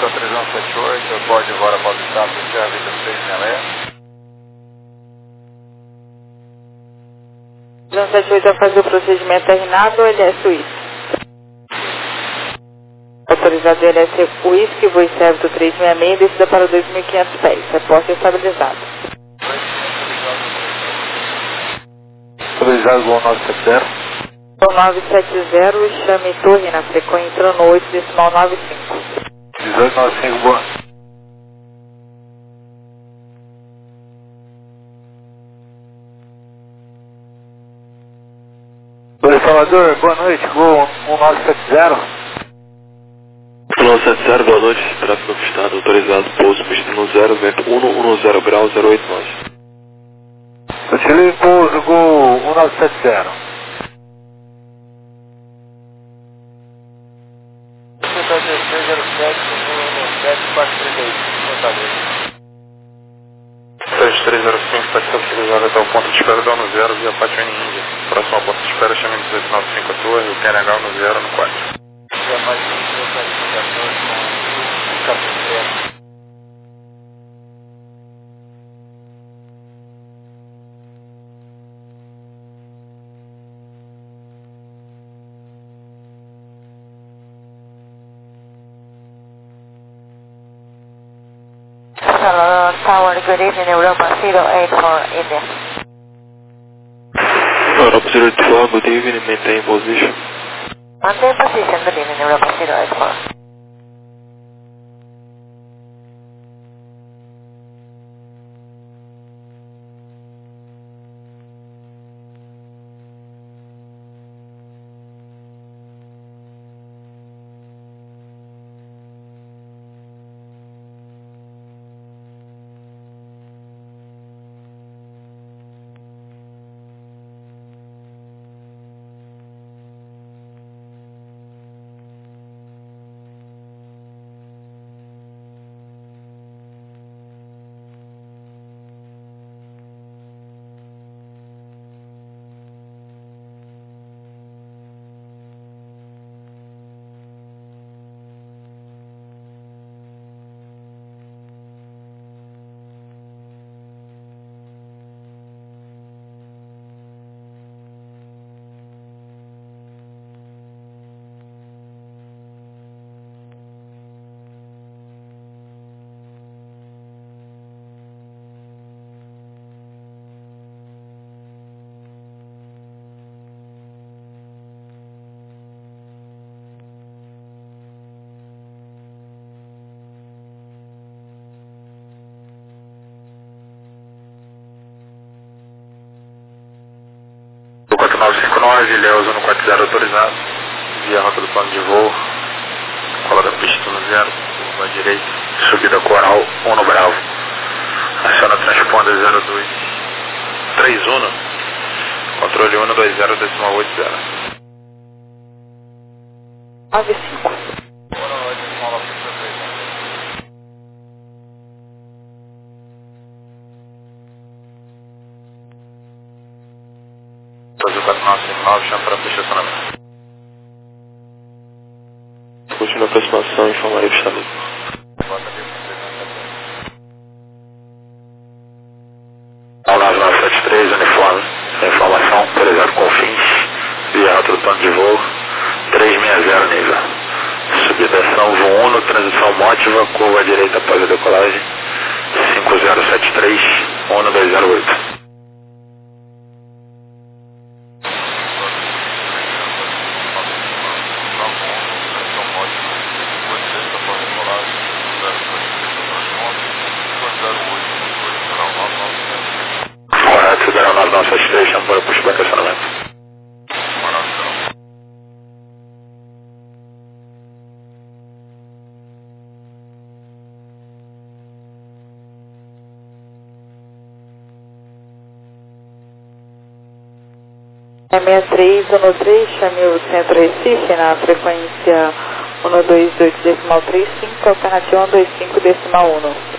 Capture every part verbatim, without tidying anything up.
três um sete oito, pode agora para o estado do Serra Vida três seis seis. três um sete oito vai fazer o procedimento R NAV ou L S Whisky? Autorizado L S Whisky, voo Cévito três seis seis, descida para dois mil e quinhentos pés, reposta estabilizado. Autorizado voo nove sete zero. Voo nove sete zero, chame torre na frequência, entrando no oito decimal nove cinco. dezoito noventa e cinco, boa. Oi, Salvador, boa noite, voo um nove sete zero. um nove sete zero, boa noite, tráfego conquistado, autorizado, pouso, destino zero, vento um um zero grau, zero oito nove. Utilize pouso, gol um nove sete zero. zero sete, sete quatro três um, Fortaleza. três três zero cinco, pode ser utilizado até o ponto de espera da no zero via Pátio N Índia. Próximo ao ponto de espera, chame dezoito noventa e cinco a torre, o Q N H no zero no quatro. Via Pátio N Índia, Pátio N Índia, com Capitão. Hello, Tower, good evening, Europa zero eight four, India. Europa zero eight four, good evening, maintain position. Maintain position, good evening, Europa zero eight four. quatro nove cinco nove, Leusa no quatro zero autorizado, via rota do plano de voo, cola da pista no zero, curva à direita, subida coral um no Bravo, aciona transponder zero dois, três Uno, controle um dois zero decimal oito zero. nove cinco. Brasil quatro nove cinco nove, chama para fechar estacionamento. Continua a aproximação e informarei o estado. nove nove sete três, uniforme, informação, autorizado com fins, via rota do plano de voo, três seis zero nível. Subdação voo um, transição mótiva, curva à direita após a decolagem, cinco zero sete três, um dois zero oito. Correto, zero nove nove sete três, chama para puxar para estacionamento. É seis três um três, chame o centro Recife na frequência um dois oito decimal três cinco, alternativa um dois cinco decimal um.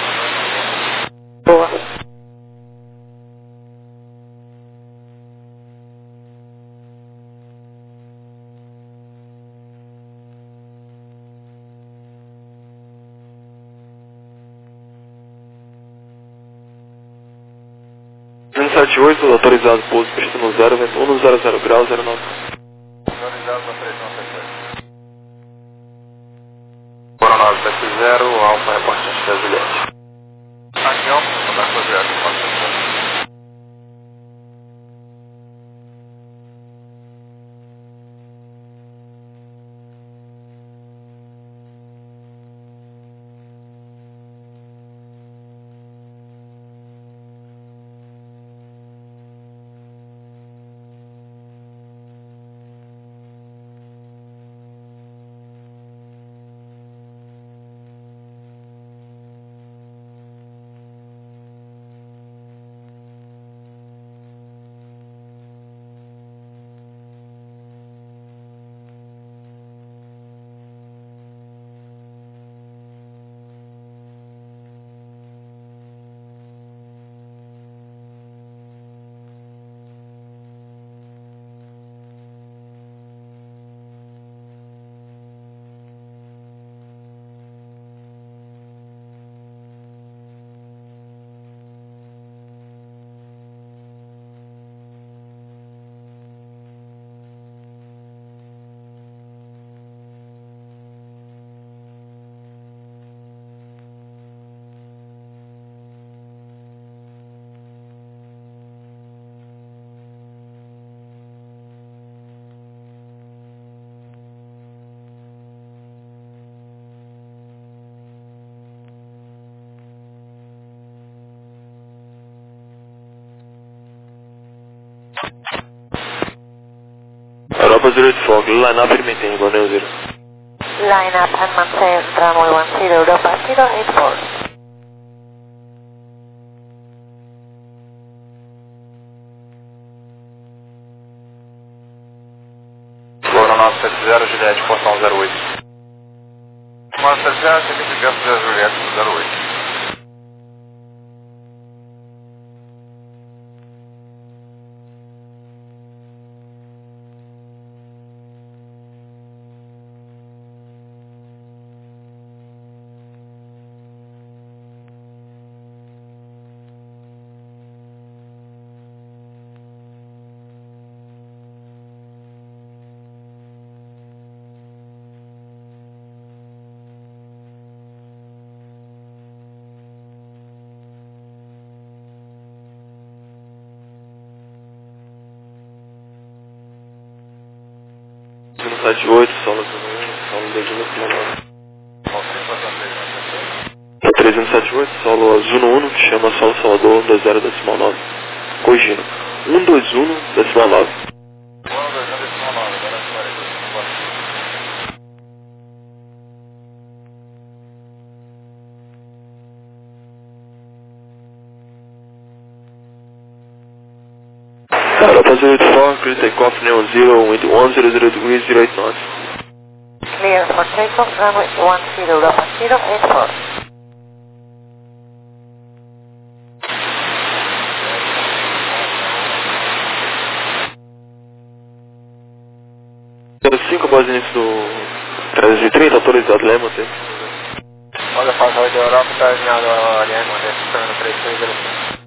Boa. sete oito, autorizado pouso destino zero, vento um zero zero grau, zero nove. Autorizado para três nove sete oito. Bora nove sete zero, Alfa, reportante da Juliette. Aqui, Alfa, contato com a Juliette, quatro sete zero. Europa zero eight Fog, line up and maintain, one zero zero. Line up and maintain, runway one zero, Europa zero eight four. Bora nove sete zero, Juliette, portão zero oito. nove sete zero, serviço de da Juliette, zero oito. sete oito, solo zero um, solo dois um, decimal nove. trezentos e setenta e oito, solo azul um, chama solo Salvador um dois zero decimal nove. Corrigindo, um dois um decimal nove. Europa zero eight four, clear takeoff, Neon zero, wind one zero zero degrees, zero eight knots. Clear for takeoff, runway one zero, Europa zero eight four. cinco após o início do trezentos e trinta, autorizado, Lema, tem. Olha, faz a da Europa, está alinhado a Lema, registrando três três zero.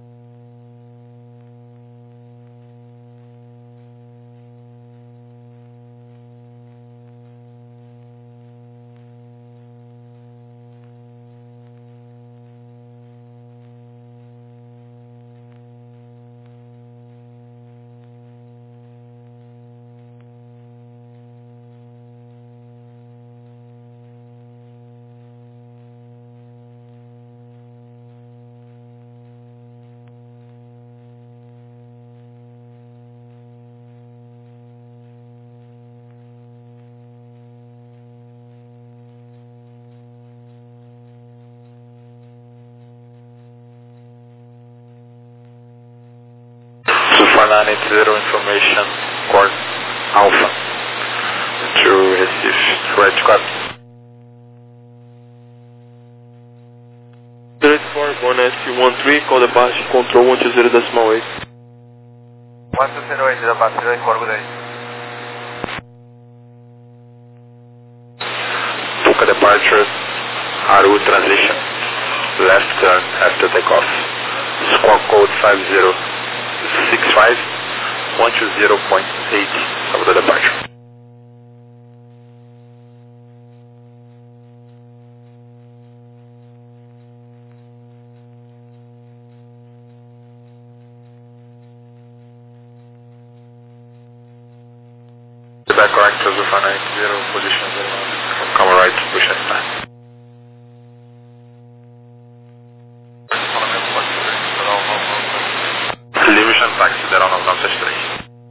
nine eight zero information, course Alpha to Recife, right quatro. zero eight four, one S one three, call the Bash, control one two zero decimal eight. one two zero eight, da Bash, zero eight four, good day. Puka departure, Aru transition, left turn after takeoff. Squawk code five zero six five one two zero point eight, Salvador departure. Back correct to the five nine zero, position zero, come right, push and start. Liberation Taxi, sideral nove nove sete três.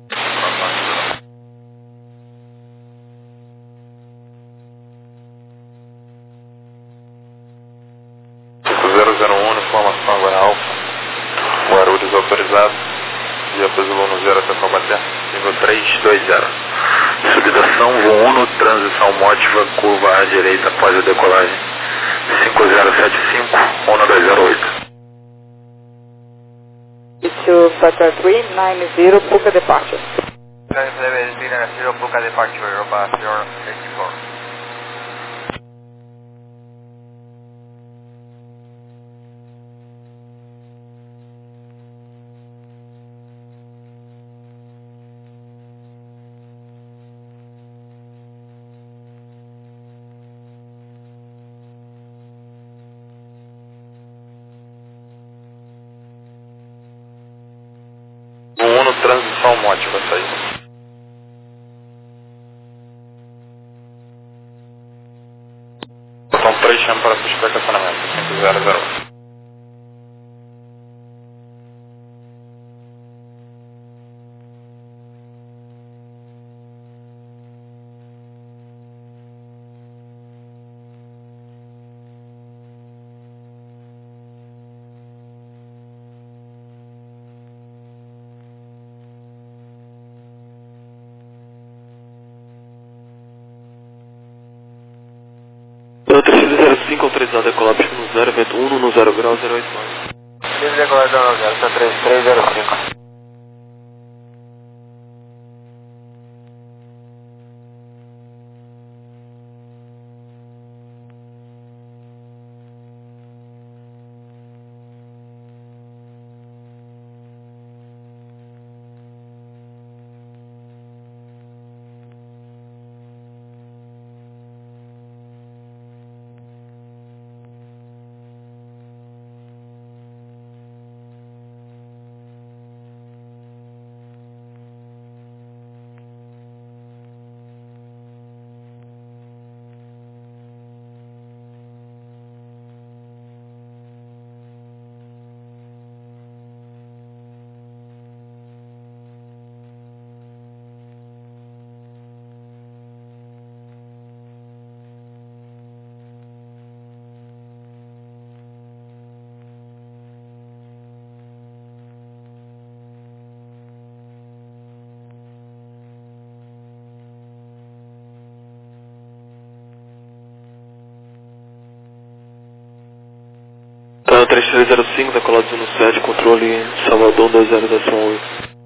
zero zero um, informação agora Alfa. Guarulhos autorizado. Via Zulu no zero até Taubaté. Nível três dois zero. Subdação voo um, transição mótiva, curva à direita após a decolagem. cinco zero sete cinco um dois zero oito. Issue Flight three nine zero, Puka departure. nine zero, Puka departure, Europa zero eight four. um, transição mótiva, sair. São três chama para suspeita de estacionamento, cinco zero zero. três zero cinco autorizado a decolar pista no zero, vento um no zero grau, zero oito nove. três decolar no zero, está três três zero cinco. três três zero cinco, decolado no sete, controle Salvador dois zero zero oito.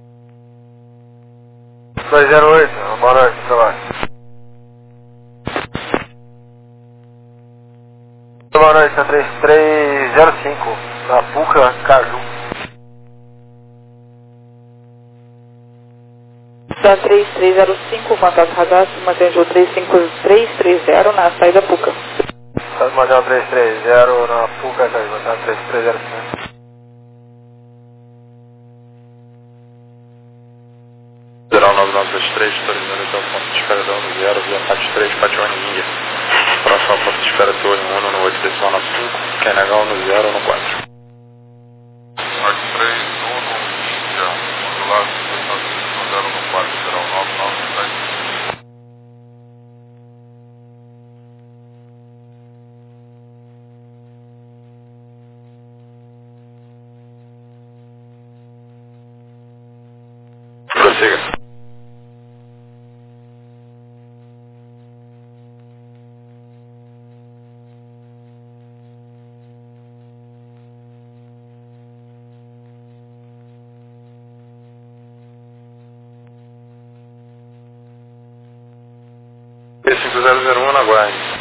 dois zero oito, boa noite, trabalho. Boa noite, três três zero cinco, na Puca, Caju. Da três três zero cinco, contato radar, mantém o três cinco três três zero na saída Puca. Pode mandar um três três zero na Puca, tá aí, mandar um três três zero cinco. zero nove nove sete três, autorizando até o ponto de espera da um zero, via parte três, Patione Índia. Próximo ponto de espera Torre um no oito decimal nove cinco, quer negar um no zero no quatro. Parte três, um Índia, modulado, zero no quatro, zero nove nove sete. Prossiga. P cinco zero zero um na guarda.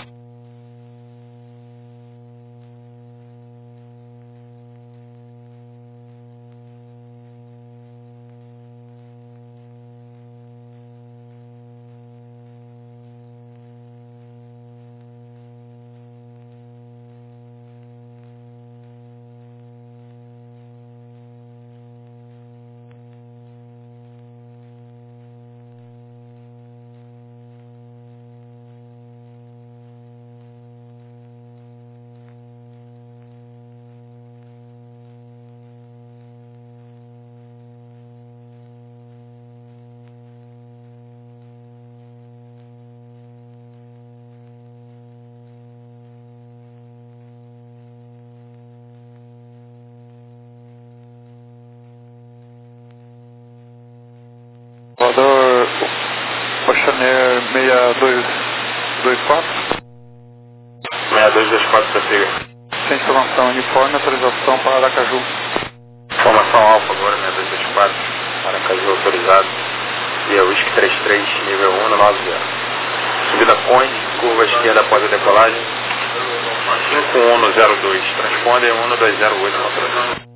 Salvador, Oceaneer seis dois dois quatro. seis dois dois quatro, prossiga. Sem informação, uniforme, autorização para Aracaju. Informação Alfa agora, seis dois dois quatro, Aracaju autorizado. Via Whisky trinta e três, nível um nove zero. Subida Conde, curva esquerda após a decolagem. cinco um zero dois, transponder um dois zero oito, autorização.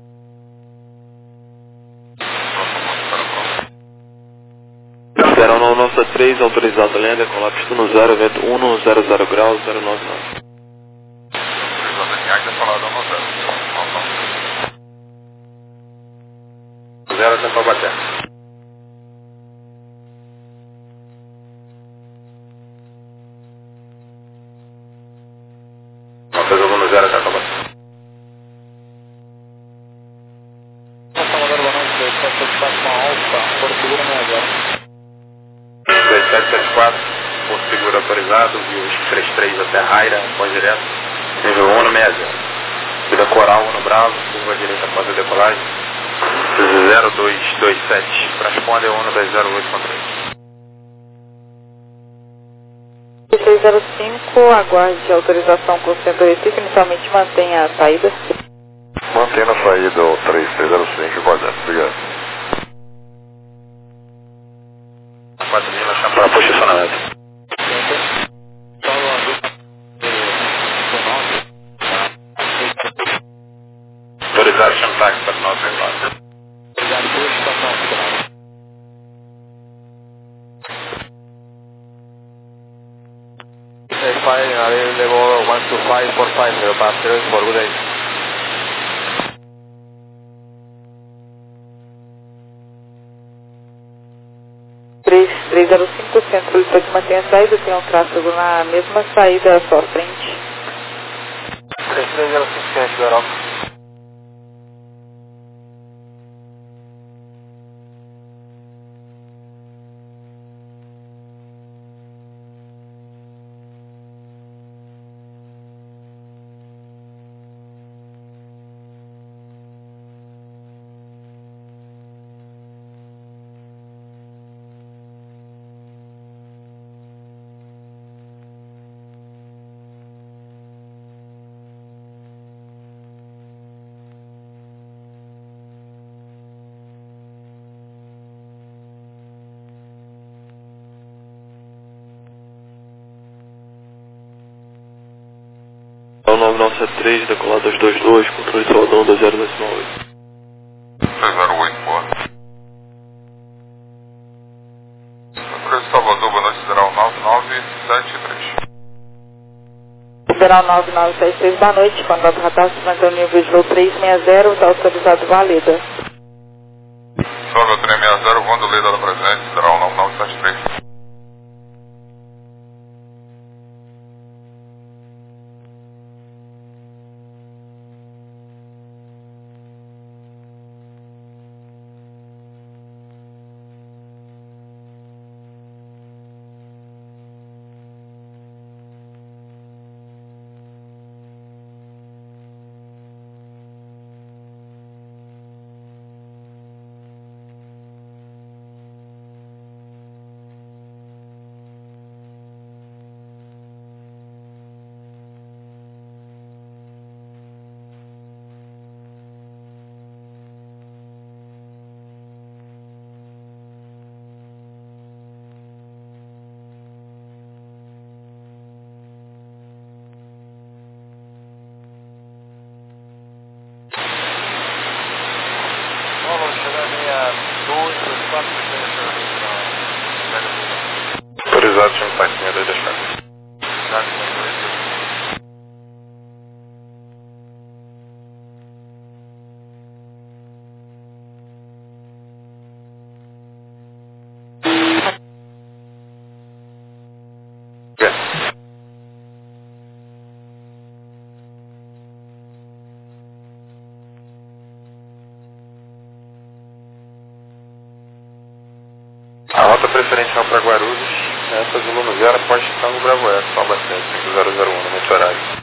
Zero nove nove três, autorizado a linha, decolar pista no zero, vento um zero zero graus, zero nove nove. Autorizado a linha, decolado no zero. Zero até Taubaté. Autorizado no zero até Taubaté. Salvador, boa noite, dois sete sete quatro com Alfa, Porto Seguro seis zero. dois sete sete quatro, Porto Seguro autorizado, Via Whisky trinta e três até Raira, pós direto, nível um no seis zero. Vida Coral no Bravo, curva direita após a decolagem, zero dois dois sete, transponder um dois zero oito com três. seis zero cinco, aguarde autorização com o centro Recife, inicialmente mantenha a saída. Mantendo a saída, o três três zero cinco, guardando, obrigado. quatro mil, chama para posicionamento. Autorizado, chama táxi para nós quatro. Fine, Ariel level one two five four five, zero passengers for good day. três três zero cinco, centro de manter a saída, tem um tráfego na mesma saída à sua frente. três três zero cinco, Quente do Europa. nove nove três, decolado dois dois dois, controle de Salvador dois zero dois oito. dois zero oito, boa. Controle de Salvador, boa noite, Federal nove nove sete três. Federal nove nove sete três, boa noite, contato radar, Santo nível de voo três seis zero, está autorizado válida. Salve três seis zero, Vanderlei da presente, Federal nove nove sete três. Autorizado, chama táxi seis dois dois quatro. A rota preferencial para Guarulhos, essa de Lula Zero após Tango Bravo S, Taubaté, cinco zero zero um, nesse horário.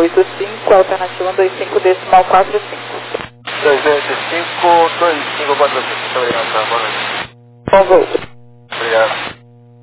oito cinco, alternativa um dois cinco, decimal quatro cinco. dois dois oito cinco, dois cinco quatro cinco. Muito obrigado, tá? Boa noite. Bom voo. Obrigado.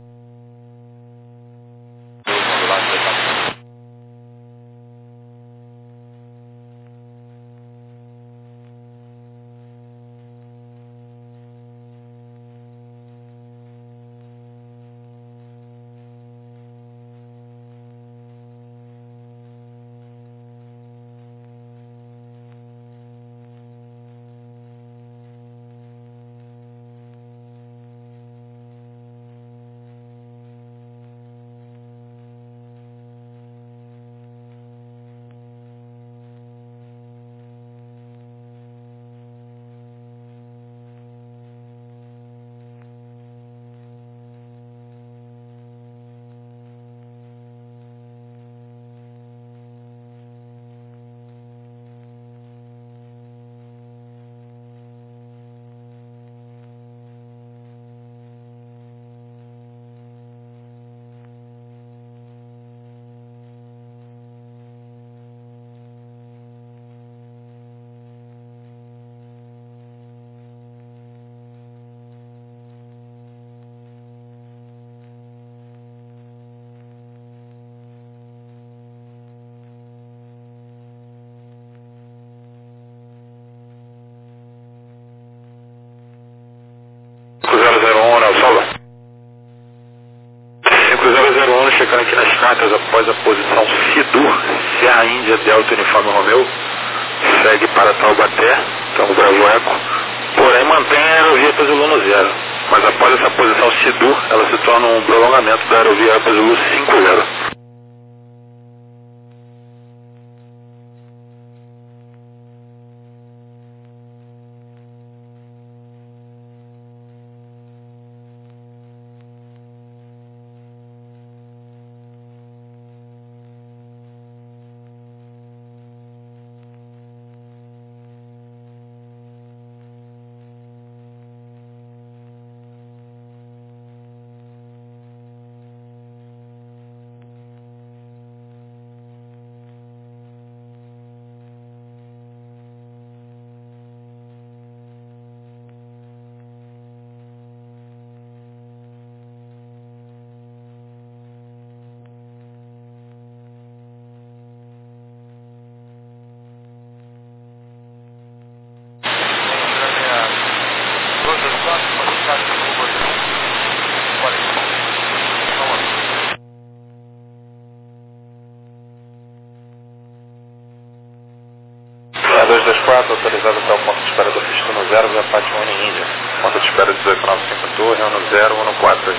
cinco zero zero um, Nelson. cinco zero zero um, checando aqui nas cartas após a posição Sidur, Serra Índia, Delta Uniforme Romeu, segue para Taubaté, então Bravo Eco, porém mantém a aerovia para Zulu zero, mas após essa posição Sidur, ela se torna um prolongamento da aerovia para Zulu cinco zero. dois dois quatro, autorizado até o ponto de espera do Fistino zero, via Pátio Uni Índia. Ponto de espera dezoito nove cinco Torre, ano zero um quatro.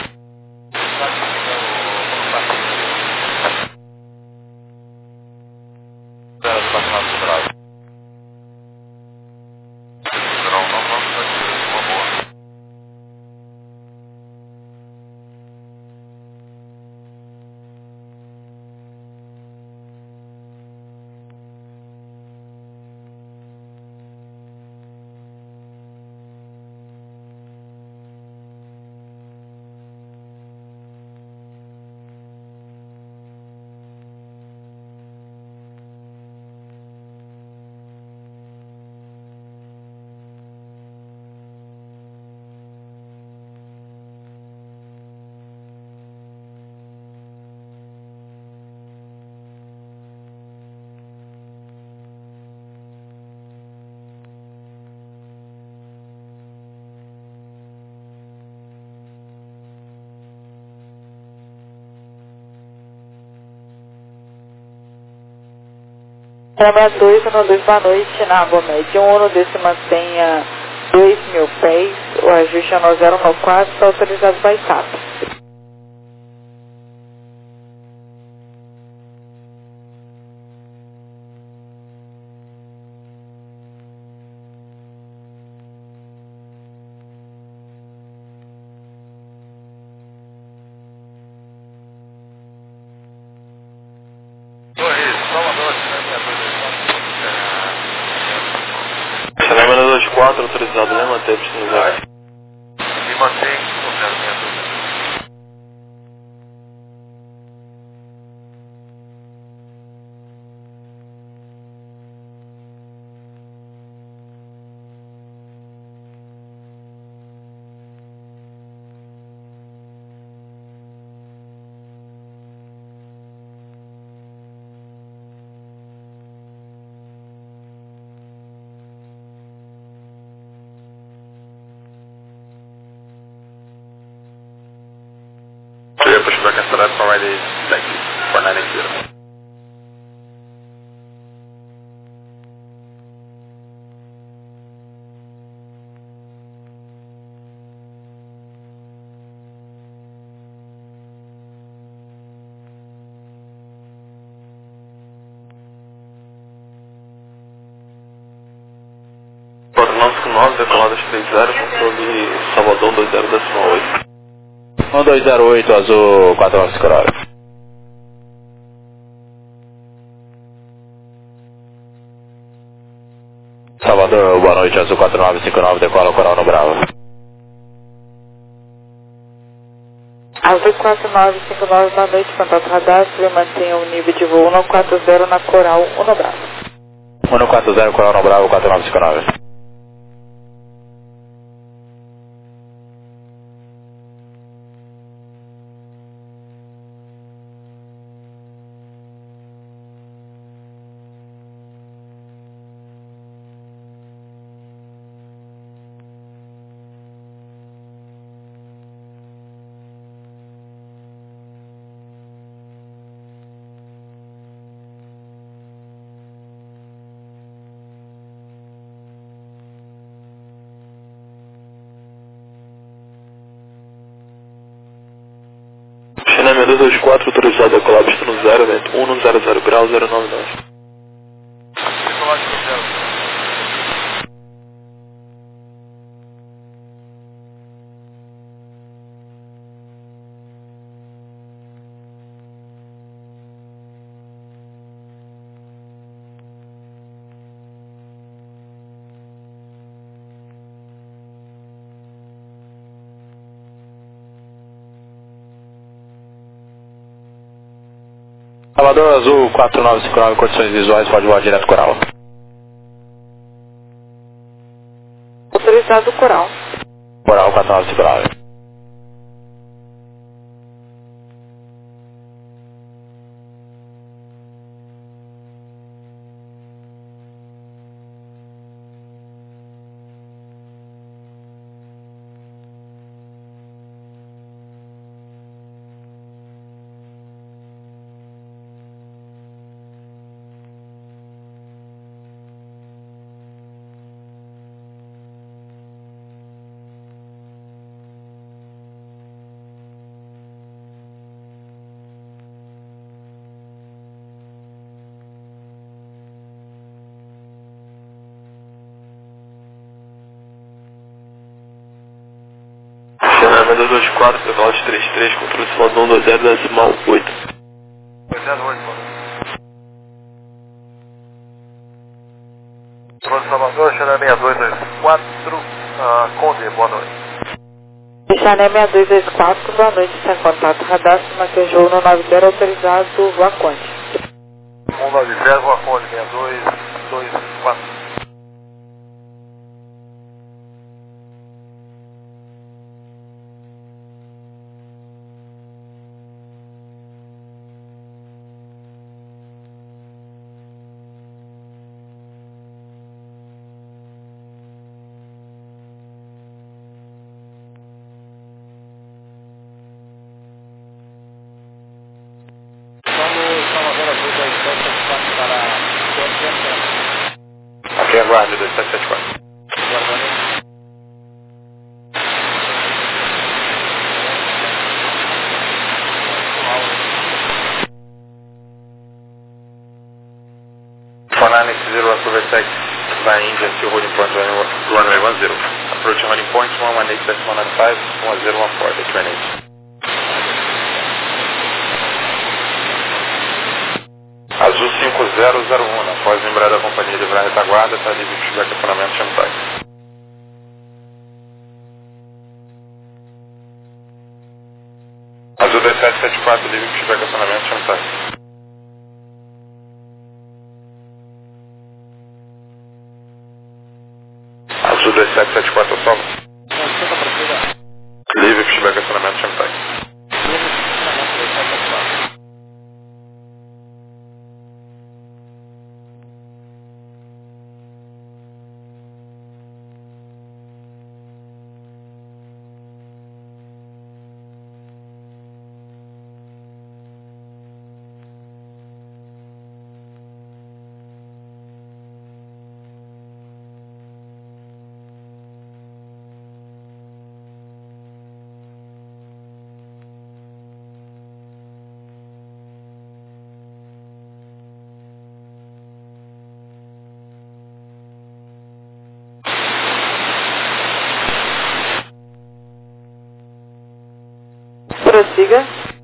Câmara dois, um dois, boa noite, na água média um, se mantenha dois mil pés, o ajuste é no zero um quatro, está autorizado para I C A P. quatro, autorizado, né? Manter o destino zero. Me mantém com zero seis dois. feedback after that provided. Thank you for nine eight zero. quatro nove cinco nove, decoladas três zero, controle Salvador dois zero decimal oito. um dois zero oito, azul quatro nove cinco nove. Salvador, boa noite, azul quatro nove cinco nove, decola coral no Bravo. Azul quatro nove cinco nove, boa noite, contato radastro, mantenha o nível de voo um quatro zero na coral um no Bravo. um quatro zero, coral no Bravo, quatro nove cinco nove. China dois dois quatro, autorizado a decolar pista no zero, vento um no zero zero grau, zero nove nove. Salvador, azul quatro nove cinco nove, condições visuais, pode voar direto coral. Autorizado coral. Coral quatro nove cinco nove. China dois dois quatro, decoladas três três, controle Salvador dois zero decimal oito. dois zero oito, mano. Controle Salvador, China seis dois dois quatro, uh, Conde, boa noite. Chané seis dois dois quatro, boa noite, sem contato radastro, mantenha o no nove zero, autorizado, voa Conde. um nove zero, boa Conde, seis dois dois quatro. Aqui é aguarde dois sete sete quatro. For nine eight zero, approach tech by India to holding point runway one zero. Approach holding points one one eight one nine five, one zero one four, the train eight. Azul cinco zero zero um, após lembrar da companhia livrar a retaguarda, está livre de feedback acionamento Shanghai. Azul dois sete sete quatro, livre de feedback acionamento Shanghai. Azul dois sete sete quatro, solo. Livre de feedback acionamento Shanghai. prossiga.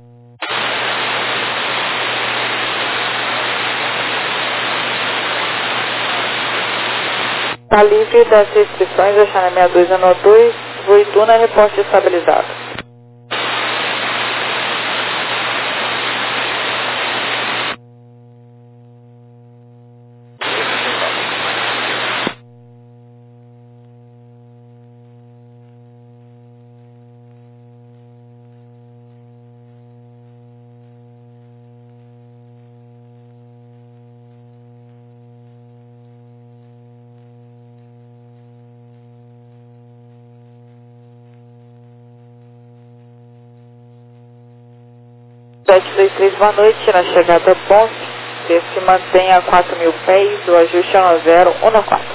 Está livre das restrições, a China sessenta e dois ano dois, Voituna, reporte estabilizado. sete dois três, boa noite, na chegada ponte, se mantém a quatro mil pés, o ajuste é um zero um quatro.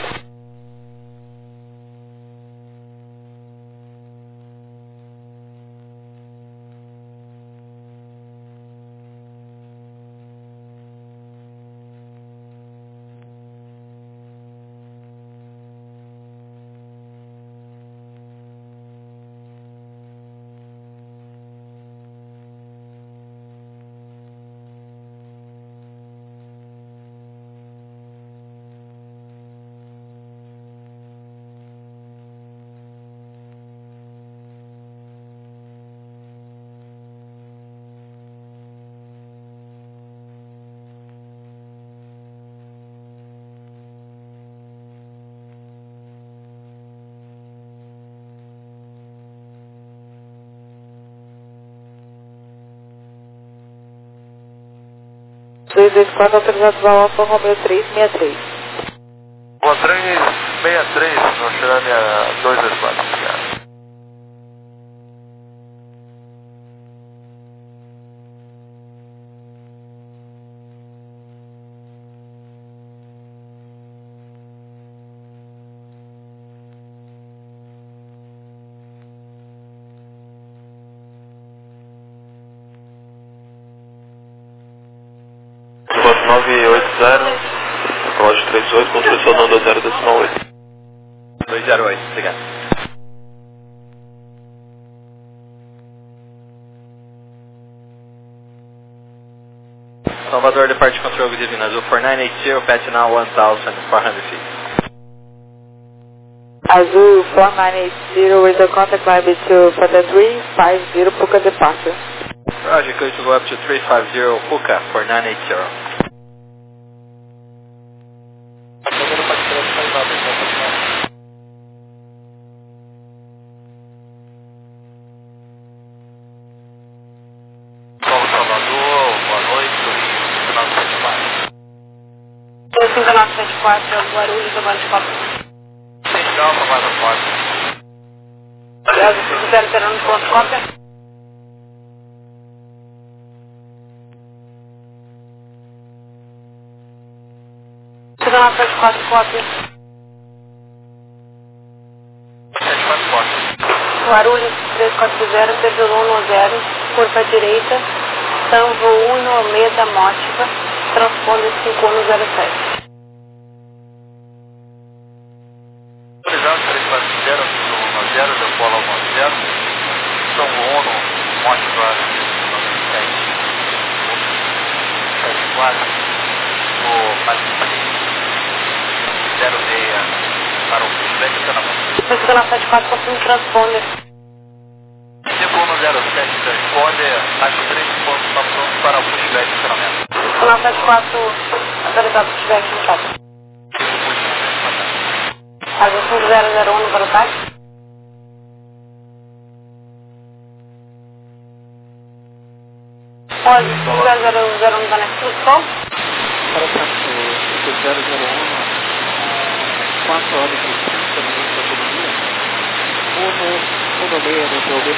dois dois quatro, autorizado ao Alfa Romeo três seis três. Boa três seis três, não chegando a dois dois quatro, obrigado. nove oito zero, relógio trinta e oito, construção não do zero decimal oito. dois zero oito, obrigado. Salvador, departure control with Divina Azul four nine eight zero, patch now one thousand four hundred feet. Azul four nine eight zero with a contact line to Fata three five zero, Puka departure. Roger, clear to go up to three five zero, Puka four nine eight zero. cinco nove sete quatro, Guarulhos, Guarulhos, Guarulhos. Central, Tomada quatro. cinco zero zero um, ponto, cópia. cinco nove sete quatro, cópia. sete quatro quatro. Guarulhos, três quatro zero, Pedro um zero, curva direita, Tanvo um, Almeida, Mótica, transponder cinco um zero sete. Autorizado três quatro zero, um zero, decola um zero, São Ono, Mótica sete sete quatro, o Patrick zero seis para o feedback e treinamento. cinco nove sete quatro, confirme transponder. cinco um zero sete, transponder, taxa três pontos, está pronto para o pushback e treinamento. cinco nove sete quatro, autorizado pushback no chat. Azul cinco zero zero um para o táxi. Pode, cinco zero zero zero um da Nexus, para o táxi cinco zero zero um, quatro horas e trinta minutos da autonomia, Uno, Uno meia no jogo,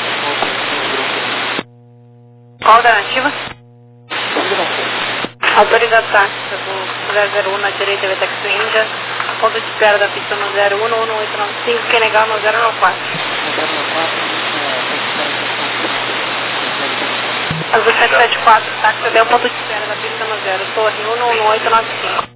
qual a alternativa? Segunda-feira. Autorizado táxi do zero zero um na direita, Vetex Índia, ponto de espera da pista no zero um um oito nove cinco, que negar no zero nove quatro. Azul sete sete quatro, táxi até o ponto de espera da pista no zero, torre um um oito nove cinco.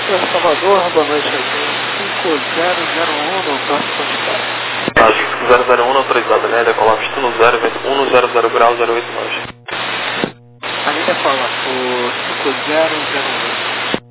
Salvador, boa noite, cinco zero zero um no próximo de Tá, cinco zero zero um autorizado, né? Decolar pista no zero, vento um zero zero grau zero oito nove. Ali decola por cinco zero zero um.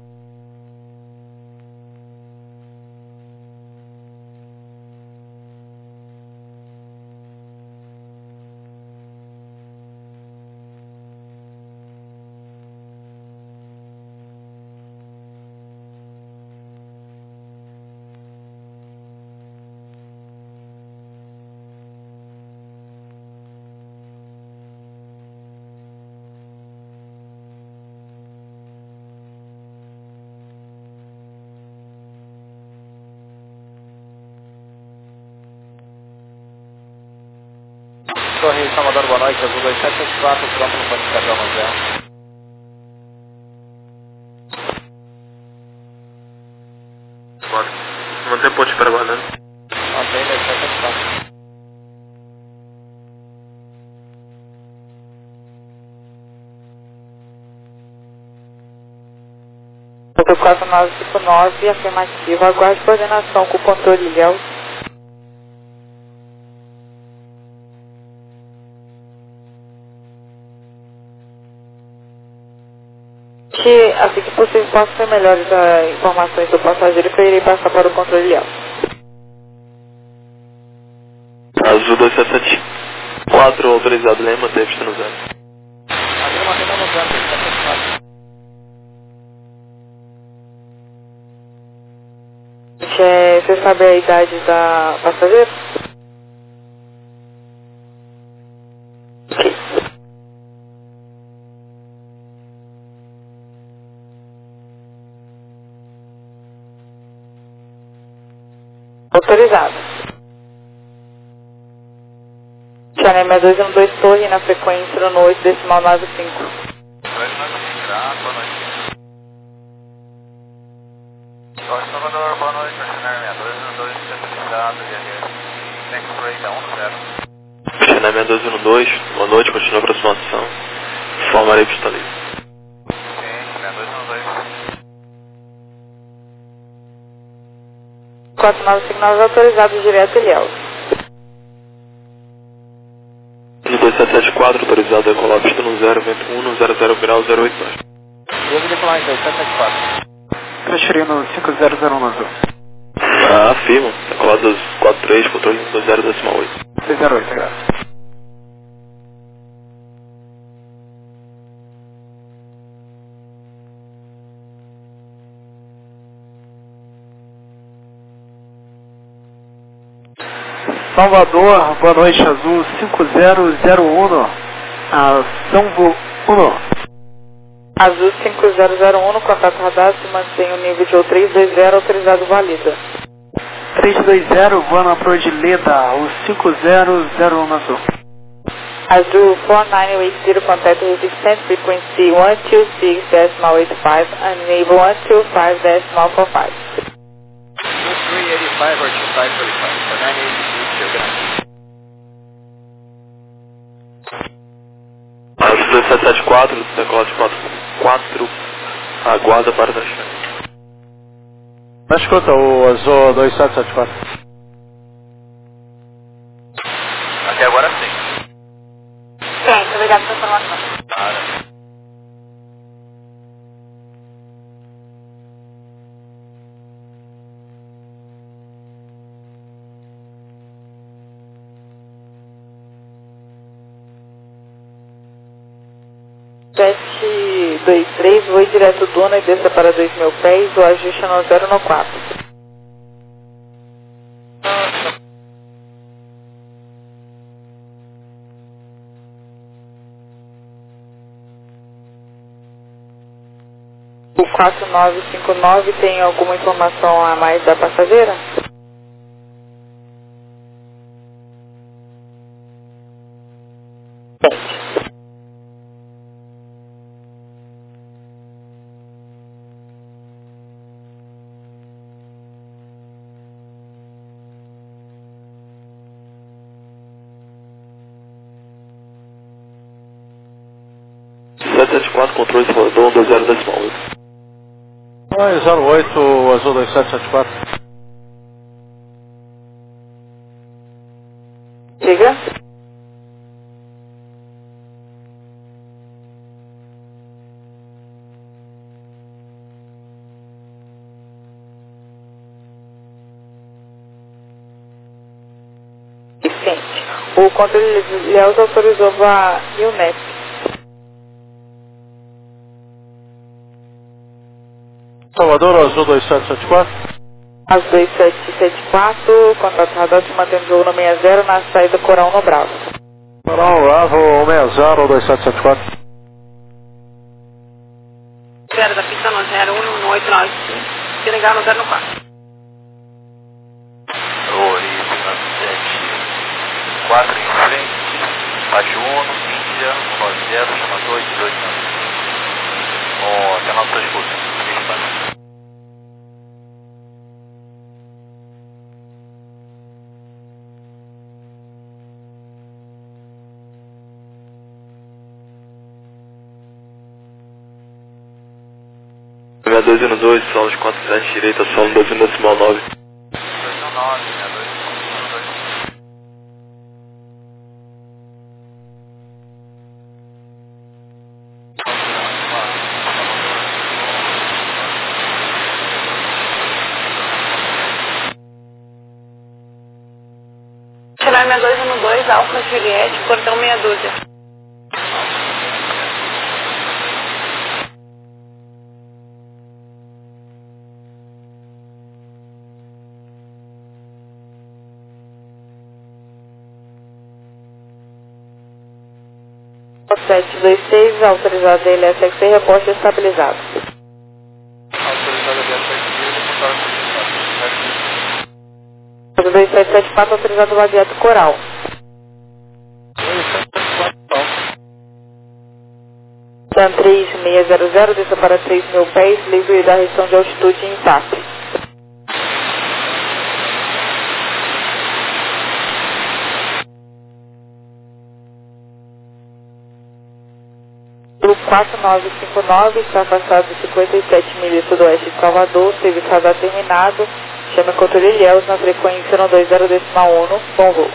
Torre Salvador, boa noite, azul dois sete sete quatro, pronto no ponto de carga no zero. Bora. Mantém ponte para guardando. Mantém dois sete sete quatro. quatro nove cinco nove, afirmativa, aguarde coordenação com o controle Léo. Que, assim que possível, posso ter melhores uh, informações do passageiro que eu irei passar para o controle Léo. Azul dois sete sete quatro autorizado, né? Mantém pista no zero. Azul mantém no zero, dois sete sete quatro. É, você sabe a idade da passageira? Autorizado. Channel seis dois um dois Torre na frequência no oito decimal nove cinco. Boa noite. Torre Salvador, boa noite, Channel seis dois um dois, certificado, next rate um zero. Channel seis dois um dois, boa noite, continua a aproximação. Formarei pista livre. Sim, seis dois um dois. quatro nove cinco nove autorizado direto Ilhéus. dois sete sete quatro autorizado, decolar pista no zero, vento um zero zero grau zero oito nove. Vou decolar em dois sete sete quatro. Transferindo cinco zero zero um no azul. Ah, afirma, decolar dos quatro três, controle do zero decimal oito. seis zero oito, graças. Salvador, boa noite, azul cinco zero zero um, a São um. Azul cinco zero zero um, contato radar, se mantém o nível de O três dois zero, autorizado válida. três dois zero, voando para o de Leda, o cinco zero zero um azul. Azul quatro nove oito zero, contato resistente, frequency um dois seis decimal oito cinco, enable um dois cinco decimal quatro cinco. three eighty-five or two five forty-five, for nine eighty-two, geography. Azul dois sete sete quatro, decolar de quatro quatro, aguarda para da chave. Mas escuta, o azul dois sete sete quatro. Até agora sim. Sim, obrigado pela informação. Nada. sete dois três, voe direto Duna e desça para dois mil pés, o ajuste é no zero no quatro. O quatro nove cinco nove tem alguma informação a mais da passageira? sete sete quatro, controle Salvador, um dois zero decimal oito. Oi, zero oito, Azul dois sete sete quatro. Diga. Vicente, o controle Ilhéus autorizou a Unep. Salvador, Azul dois sete sete quatro. Azul dois sete sete quatro, contato radar se mantém no jogo no sessenta na saída Coral no Bravo. Coral Bravo um seis zero dois sete sete quatro. zero da pista no zero um um oito nove cinco, Senegal no zero quatro. Ori sete quatro em frente, Rádio Uno, Índia, um nove zero, chama dois, dezoito nove cinco. Oh, até nós dois cursos, três para. sessenta e dois um dois, solo de quatro sete direita, solo dois um decimal nove. dois um nove, sessenta e dois um dois. Tirar sessenta e dois um dois, Alfa Juliette, portão meia dúzia. sete dois seis, autorizado da L S X C, reposte estabilizado. Autorizado da L S X C, reportado Azul dois sete sete quatro, autorizado do Lajeado Coral. Tan três seis zero zero, desça para três mil pés, livre da restrição de altitude em T A P. Grupo quatro nove cinco nove, está afastado de cinquenta e sete milhas sudoeste de Salvador, serviço radar terminado, chama controle Ilhéus na frequência no dois zero decimal um, bom voo.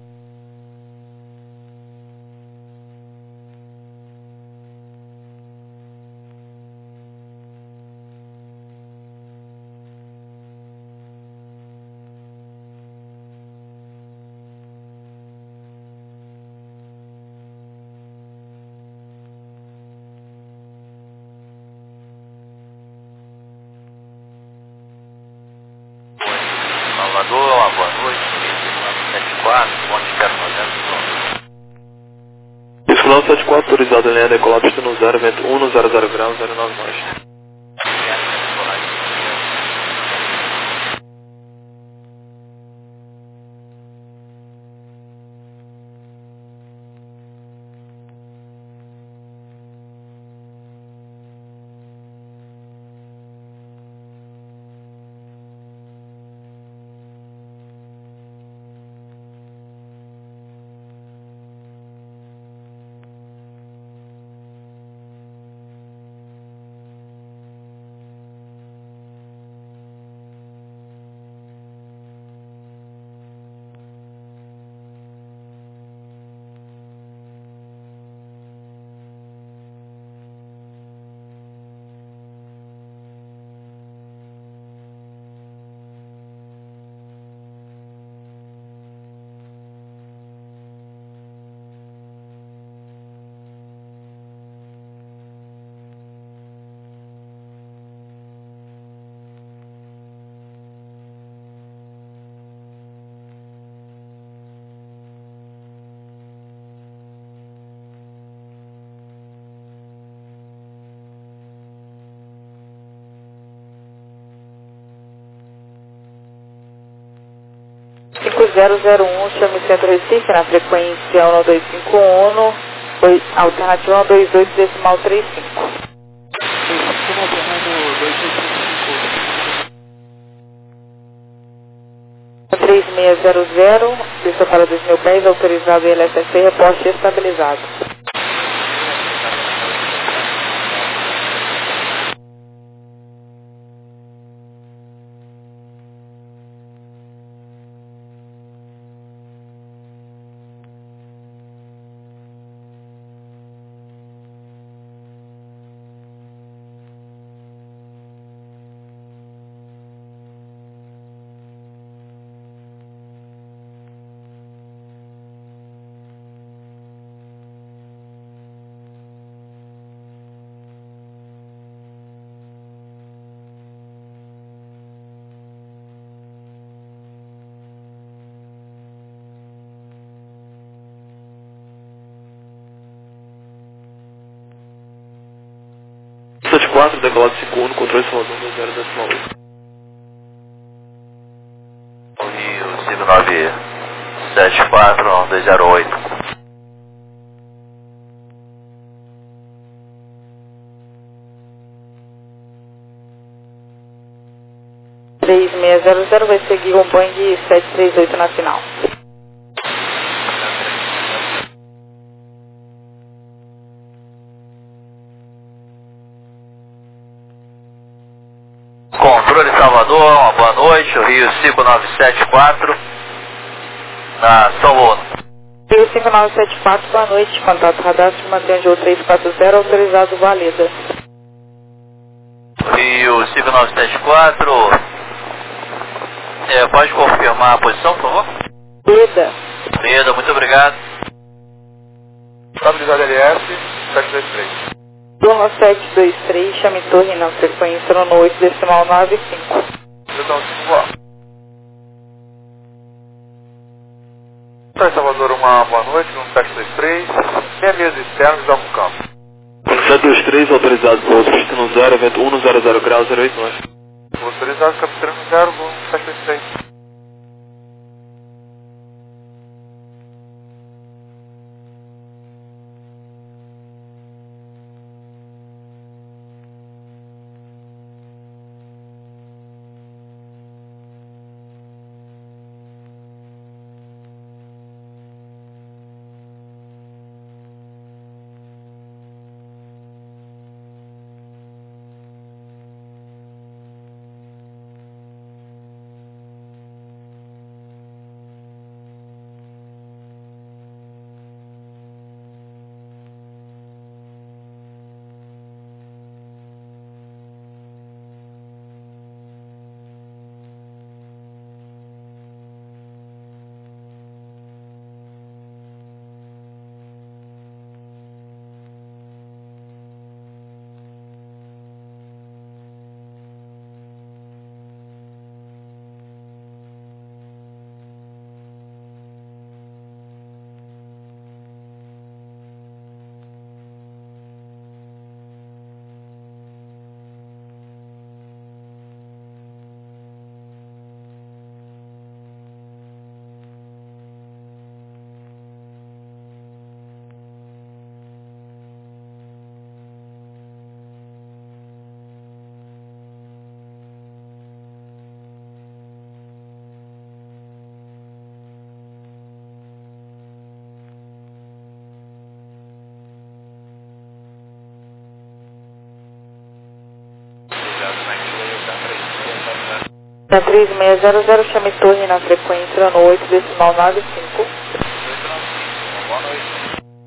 Salvador, uma boa noite, sete quatro, ponte zero novecentos, pronto. Isso não sete quatro, autorizado em linha decolada, pista no zero, vento um no zero zero graus, zero nove mais. cinco zero zero um, chame Centro Recife na frequência um dois cinco um, alternativa um dois oito decimal trinta e cinco. Como operando dois oito cinco. três seis zero zero, pista para dois mil pés, autorizado em L S S C, reposte estabilizado. quatro, decolado cinco um, controle Salvador dois zero decimal oito. Rio cinco nove sete quatro dois zero oito. três seis zero zero vai seguir o Boeing sete três oito na final. Controle Salvador, uma boa noite, o Rio cinco nove sete quatro, na São Paulo. Rio cinco nove sete quatro, boa noite, contato radar, se mantém o três quatro zero, autorizado válida. Rio cinco nove sete quatro, é, pode confirmar a posição, por favor? Leda. Leda, muito obrigado. Estabilizado L S, sete dois três. Turno sete dois três, chame torre na frequência no oito decimal nove cinco. Então, boa. Para Salvador, uma boa noite, no sete dois três, meia mesa externa de algum campo. sete dois três, autorizado para outro destino zero, evento um zero zero grau zero oito nove. Autorizado, capitão zero, voo sete dois três. Na três seis zero zero, chame torre na frequência no oito decimal nove cinco. Boa noite.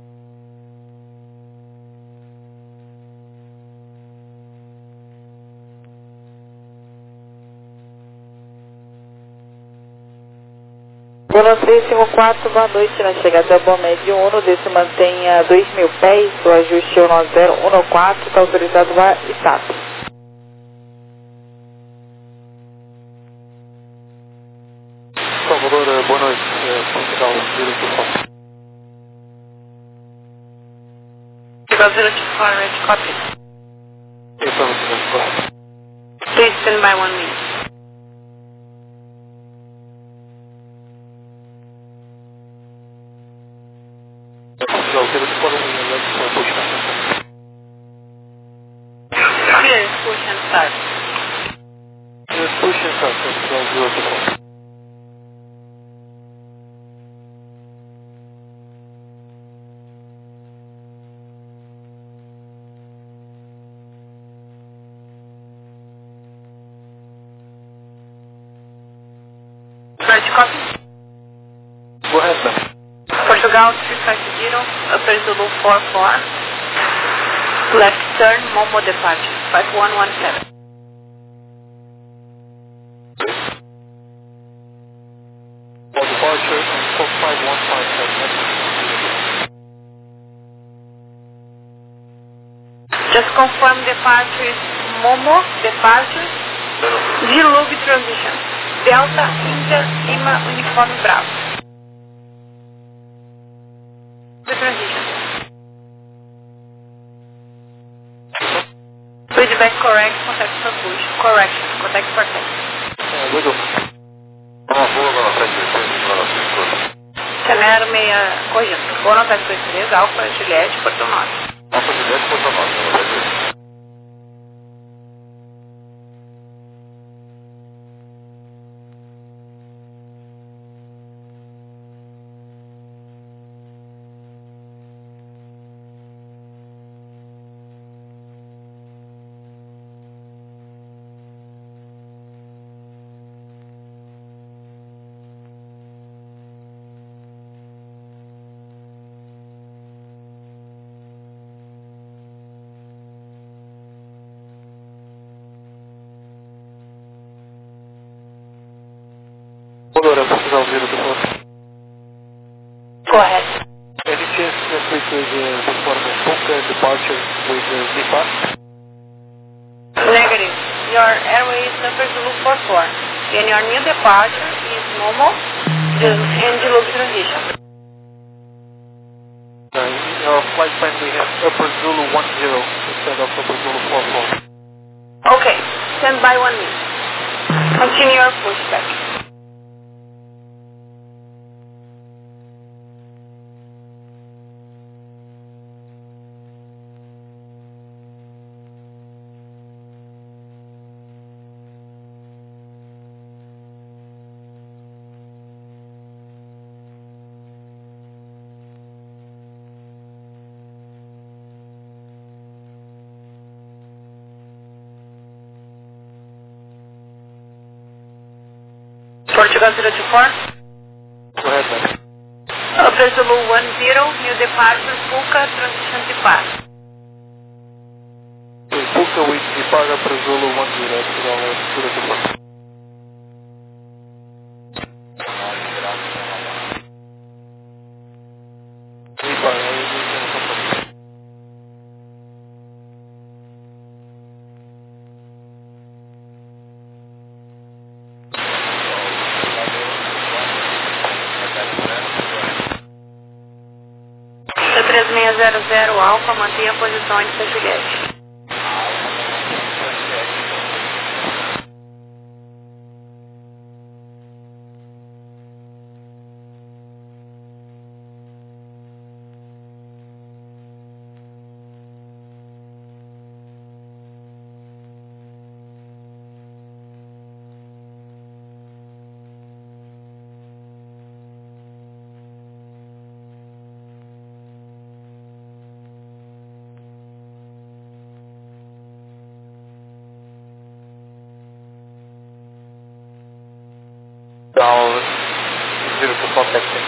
Turno seis cinco quatro, boa noite, na chegada ao Bomed um, desse mantenha dois mil pés, o ajuste é o nove zero um quatro, está autorizado a status. Salvador, boa noite. É, Portugal, zero two four. Portugal zero two four, red copy. Yes, Salvador. Please stand by one minute. Portugal zero two four, um, push back. Clear, push and start. Yes, push and start, Portugal zero two four. Red copy. Go ahead, ma'am. Portugal three five zero, upper Zulu four four. Left turn, Momo departure, five one one seven. For departure, four five one five seven. Just confirm departure is Momo departure, zero lobby transition. Delta, Inter, Lima, Uniforme Bravo. The transition. Please Contact correct, contact for push. Correction, contact for taxi. Uh, wiggle. Uma boa, Gol nove dois três, Gol nove dois três. Channel meia, corrigindo. Gol nove dois três, Alfa, Juliette, Porto Norte. Alfa Juliette, Porto Norte, Gol nove dois três. Agora, vocês ouviram do ponto? Go ahead. Any chance that we could uh, perform a Puka departure with uh, Z P A S? Negative. Your airway is number Zulu four four. And your new departure is Momo and Zulu transition. Uh, in our flight plan we have Upper Zulu one zero instead of Upper Zulu four four. Okay, stand by one minute. Continue your pushback. Portugal zero two four. Go ahead, man. Upper Zulu one zero, new departure, Puka, transition depart. Okay, Puka with depart Upper Zulu one zero, Portugal zero two four. Depart, I will use the company. três seis zero zero Alfa, mantenha a posição entre a Juliette. Down zero two four taxi.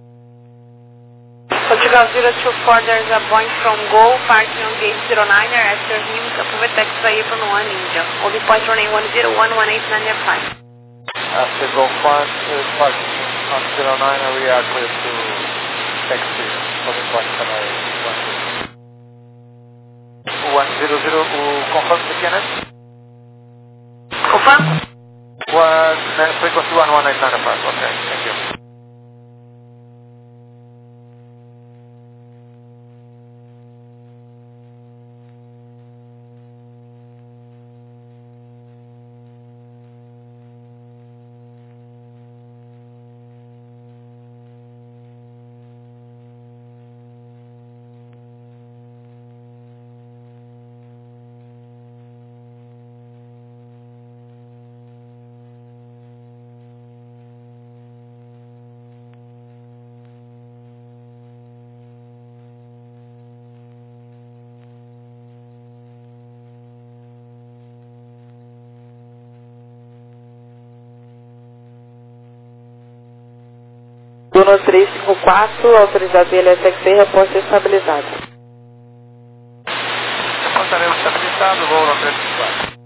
Portugal zero two four, there's a Boeing from Go, parking on gate zero nine, after him, approve taxi to April one India. Over point running one zero one one eight nine five. After go five, uh, parking on zero nine, we are clear to taxi for the point canal one zero zero, confirm the Kenneth? Confirm? One, frequency one one eight nine five, okay, thank you. Bruno três cinco quatro, autorizado I L S X B, repórter estabilizado. Reportaremos estabilizado, voo no três cinco quatro.